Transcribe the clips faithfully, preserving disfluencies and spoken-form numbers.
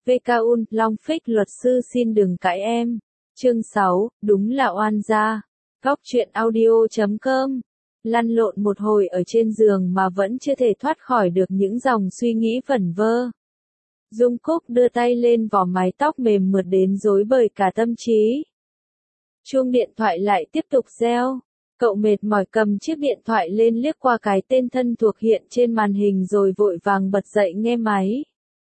vê ca u en, Long Phích luật sư xin đừng cãi em. Chương sáu, đúng là oan gia. Góc truyện audio chấm com. Lăn lộn một hồi ở trên giường mà vẫn chưa thể thoát khỏi được những dòng suy nghĩ vẩn vơ. Dung Cúc đưa tay lên vò mái tóc mềm mượt đến rối bời cả tâm trí. Chuông điện thoại lại tiếp tục reo. Cậu mệt mỏi cầm chiếc điện thoại lên liếc qua cái tên thân thuộc hiện trên màn hình rồi vội vàng bật dậy nghe máy.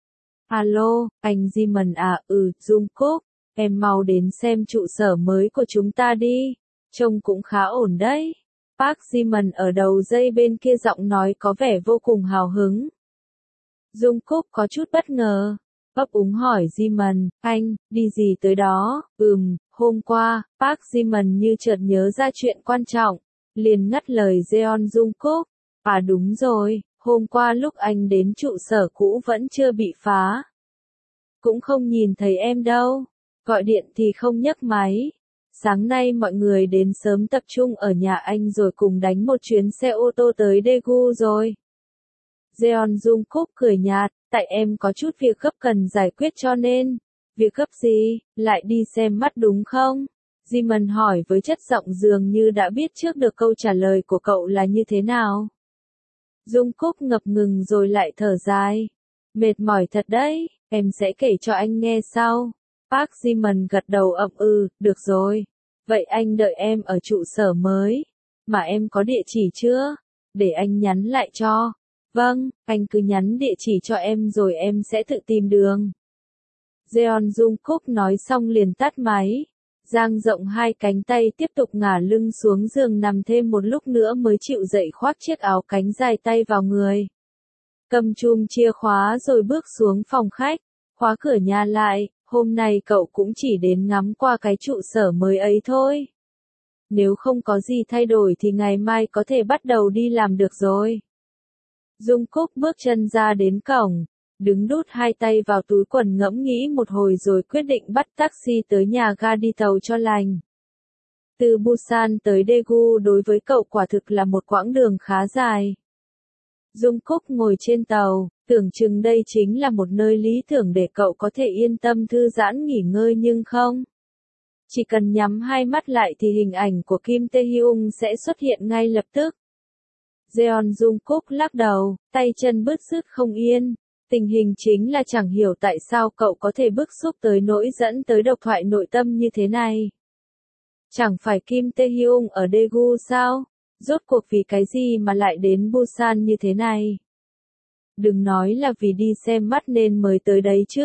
Alo, anh Simon à, ừ, Dung Cúc, em mau đến xem trụ sở mới của chúng ta đi, trông cũng khá ổn đấy. Park Simon ở đầu dây bên kia giọng nói có vẻ vô cùng hào hứng. Dung Cúc có chút bất ngờ, ấp úng hỏi Simon, anh, đi gì tới đó? Ừm, hôm qua, Park Simon như chợt nhớ ra chuyện quan trọng, liền ngắt lời Jeon Dung Cúc. À đúng rồi, hôm qua lúc anh đến trụ sở cũ vẫn chưa bị phá. Cũng không nhìn thấy em đâu, gọi điện thì không nhấc máy. Sáng nay mọi người đến sớm tập trung ở nhà anh rồi cùng đánh một chuyến xe ô tô tới Daegu rồi. Jeon Dung Cúc cười nhạt, tại em có chút việc gấp cần giải quyết cho nên. Việc gấp gì, lại đi xem mắt đúng không? Simon hỏi với chất giọng dường như đã biết trước được câu trả lời của cậu là như thế nào. Dung Cúc ngập ngừng rồi lại thở dài. Mệt mỏi thật đấy, em sẽ kể cho anh nghe sau. Park Simon gật đầu ậm ừ, được rồi. Vậy anh đợi em ở trụ sở mới. Mà em có địa chỉ chưa? Để anh nhắn lại cho. Vâng, anh cứ nhắn địa chỉ cho em rồi em sẽ tự tìm đường. Jeon Dung Cúc nói xong liền tắt máy. Dang rộng hai cánh tay tiếp tục ngả lưng xuống giường nằm thêm một lúc nữa mới chịu dậy khoác chiếc áo cánh dài tay vào người. Cầm chùm chìa khóa rồi bước xuống phòng khách, khóa cửa nhà lại, hôm nay cậu cũng chỉ đến ngắm qua cái trụ sở mới ấy thôi. Nếu không có gì thay đổi thì ngày mai có thể bắt đầu đi làm được rồi. Dung Cúc bước chân ra đến cổng, đứng đút hai tay vào túi quần ngẫm nghĩ một hồi rồi quyết định bắt taxi tới nhà ga đi tàu cho lành. Từ Busan tới Daegu đối với cậu quả thực là một quãng đường khá dài. Dung Cúc ngồi trên tàu, tưởng chừng đây chính là một nơi lý tưởng để cậu có thể yên tâm thư giãn nghỉ ngơi nhưng không. Chỉ cần nhắm hai mắt lại thì hình ảnh của Kim Tae-hyung sẽ xuất hiện ngay lập tức. Jeon Dung Cúc lắc đầu, tay chân bứt rứt không yên. Tình hình chính là chẳng hiểu tại sao cậu có thể bức xúc tới nỗi dẫn tới độc thoại nội tâm như thế này. Chẳng phải Kim Tae-hyung ở Daegu sao? Rốt cuộc vì cái gì mà lại đến Busan như thế này? Đừng nói là vì đi xem mắt nên mới tới đấy chứ.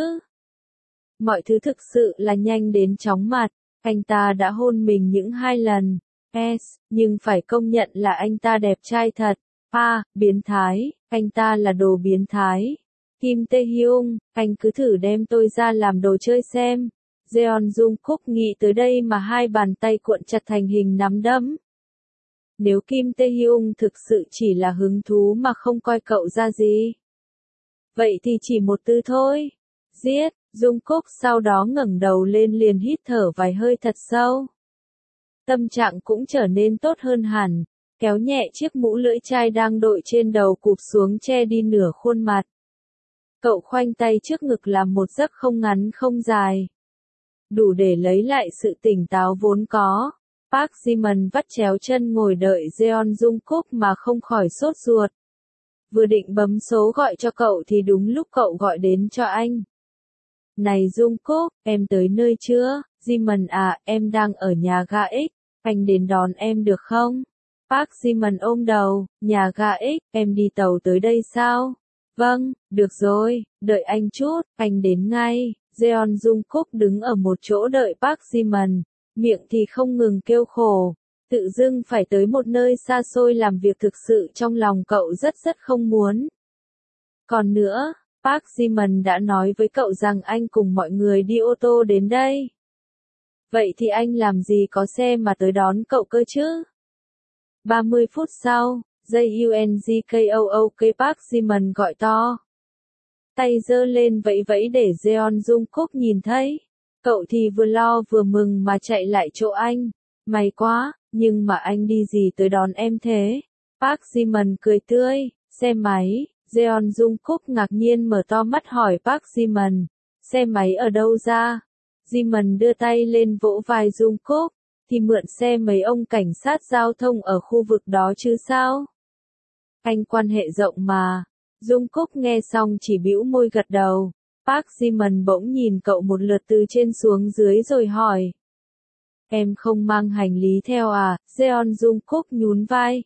Mọi thứ thực sự là nhanh đến chóng mặt, anh ta đã hôn mình những hai lần. S, nhưng phải công nhận là anh ta đẹp trai thật. À, biến thái, anh ta là đồ biến thái. Kim Tae-hyung, anh cứ thử đem tôi ra làm đồ chơi xem. Jeon Dung Cúc nghĩ tới đây mà hai bàn tay cuộn chặt thành hình nắm đấm. Nếu Kim Tae-hyung thực sự chỉ là hứng thú mà không coi cậu ra gì, vậy thì chỉ một từ thôi. Giết. Dung Cúc sau đó ngẩng đầu lên liền hít thở vài hơi thật sâu. Tâm trạng cũng trở nên tốt hơn hẳn, kéo nhẹ chiếc mũ lưỡi chai đang đội trên đầu cụp xuống che đi nửa khuôn mặt. Cậu khoanh tay trước ngực làm một giấc không ngắn không dài, đủ để lấy lại sự tỉnh táo vốn có. Park Simon vắt chéo chân ngồi đợi Jeon Dung Cúc mà không khỏi sốt ruột. Vừa định bấm số gọi cho cậu thì đúng lúc cậu gọi đến cho anh. Này Dung Cúc, em tới nơi chưa? Simon à, em đang ở nhà ga X, anh đến đón em được không? Park Simon ôm đầu, nhà ga X, em đi tàu tới đây sao? Vâng, được rồi, đợi anh chút, anh đến ngay. Jeon Dung Cúc đứng ở một chỗ đợi Park Simon, miệng thì không ngừng kêu khổ. Tự dưng phải tới một nơi xa xôi làm việc thực sự trong lòng cậu rất rất không muốn. Còn nữa, Park Simon đã nói với cậu rằng anh cùng mọi người đi ô tô đến đây. Vậy thì anh làm gì có xe mà tới đón cậu cơ chứ? ba mươi phút sau, J U N G K O O K Park Simon gọi to. Tay giơ lên vẫy vẫy để Jeon Dung Cúc nhìn thấy. Cậu thì vừa lo vừa mừng mà chạy lại chỗ anh. May quá, nhưng mà anh đi gì tới đón em thế? Park Simon cười tươi, xe máy. Jeon Dung Cúc ngạc nhiên mở to mắt hỏi Park Simon. xe máy ở đâu ra? Simon đưa tay lên vỗ vai Jungkook, thì mượn xe mấy ông cảnh sát giao thông ở khu vực đó chứ sao? Anh quan hệ rộng mà. Jungkook nghe xong chỉ bĩu môi gật đầu. Park Ji-min bỗng nhìn cậu một lượt từ trên xuống dưới rồi hỏi. Em không mang hành lý theo à? Jeon Jungkook nhún vai.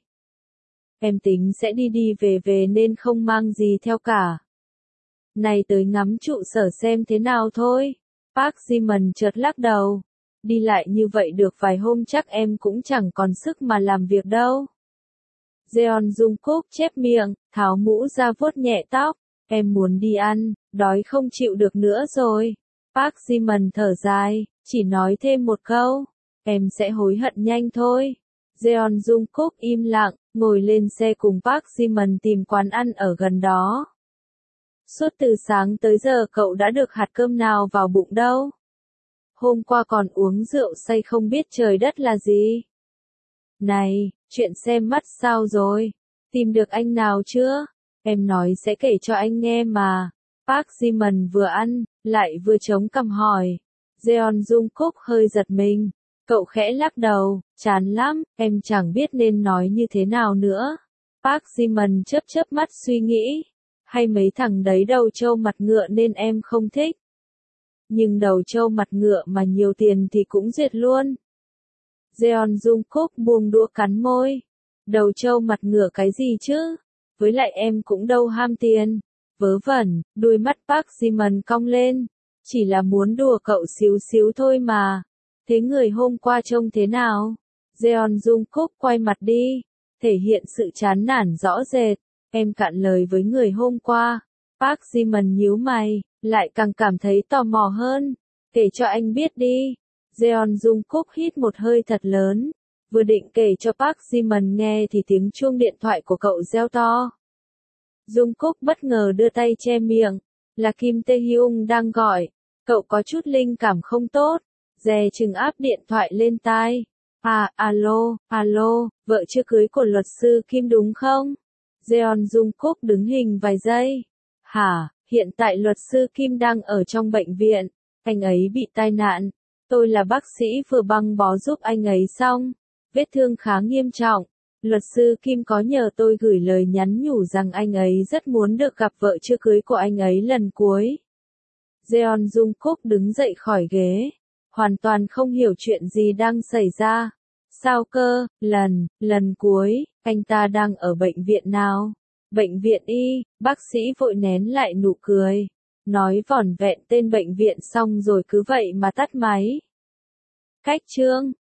Em tính sẽ đi đi về về nên không mang gì theo cả. Này tới ngắm trụ sở xem thế nào thôi. Park Ji-min chợt lắc đầu. Đi lại như vậy được vài hôm chắc em cũng chẳng còn sức mà làm việc đâu. Jeon Jungkook chép miệng, tháo mũ ra vuốt nhẹ tóc. Em muốn đi ăn, đói không chịu được nữa rồi. Park Ji-min thở dài, chỉ nói thêm một câu. Em sẽ hối hận nhanh thôi. Jeon Jungkook im lặng, ngồi lên xe cùng Park Ji-min tìm quán ăn ở gần đó. Suốt từ sáng tới giờ cậu đã được hạt cơm nào vào bụng đâu. Hôm qua còn uống rượu say không biết trời đất là gì. Này, chuyện xem mắt sao rồi? Tìm được anh nào chưa? Em nói sẽ kể cho anh nghe mà. Park Ji-min vừa ăn, lại vừa chống cằm hỏi. Jeon Jungkook hơi giật mình. Cậu khẽ lắc đầu, chán lắm, em chẳng biết nên nói như thế nào nữa. Park Ji-min chớp chớp mắt suy nghĩ. Hay mấy thằng đấy đầu trâu mặt ngựa nên em không thích. Nhưng đầu trâu mặt ngựa mà nhiều tiền thì cũng duyệt luôn. Jeon Jungkook buông đũa cắn môi. Đầu trâu mặt ngựa cái gì chứ? Với lại em cũng đâu ham tiền. Vớ vẩn, đuôi mắt Park Ji-min cong lên. Chỉ là muốn đùa cậu xíu xíu thôi mà. Thế người hôm qua trông thế nào? Jeon Jungkook quay mặt đi. Thể hiện sự chán nản rõ rệt. Em cạn lời với người hôm qua. Park Ji-min nhíu mày, lại càng cảm thấy tò mò hơn. Kể cho anh biết đi. Jeon Jungkook hít một hơi thật lớn. Vừa định kể cho Park Ji-min nghe thì tiếng chuông điện thoại của cậu reo to. Jungkook bất ngờ đưa tay che miệng. Là Kim Tae-hyung đang gọi. Cậu có chút linh cảm không tốt. Dè chừng áp điện thoại lên tai. À, alo, alo, vợ chưa cưới của luật sư Kim đúng không? Jeon Jungkook đứng hình vài giây. Hả, hiện tại luật sư Kim đang ở trong bệnh viện. Anh ấy bị tai nạn. Tôi là bác sĩ vừa băng bó giúp anh ấy xong. Vết thương khá nghiêm trọng. Luật sư Kim có nhờ tôi gửi lời nhắn nhủ rằng anh ấy rất muốn được gặp vợ chưa cưới của anh ấy lần cuối. Jeon Jungkook đứng dậy khỏi ghế. Hoàn toàn không hiểu chuyện gì đang xảy ra. Sao cơ, lần, lần cuối, anh ta đang ở bệnh viện nào? Bệnh viện Y, bác sĩ vội nén lại nụ cười. Nói vỏn vẹn tên bệnh viện xong rồi cứ vậy mà tắt máy. Cách chương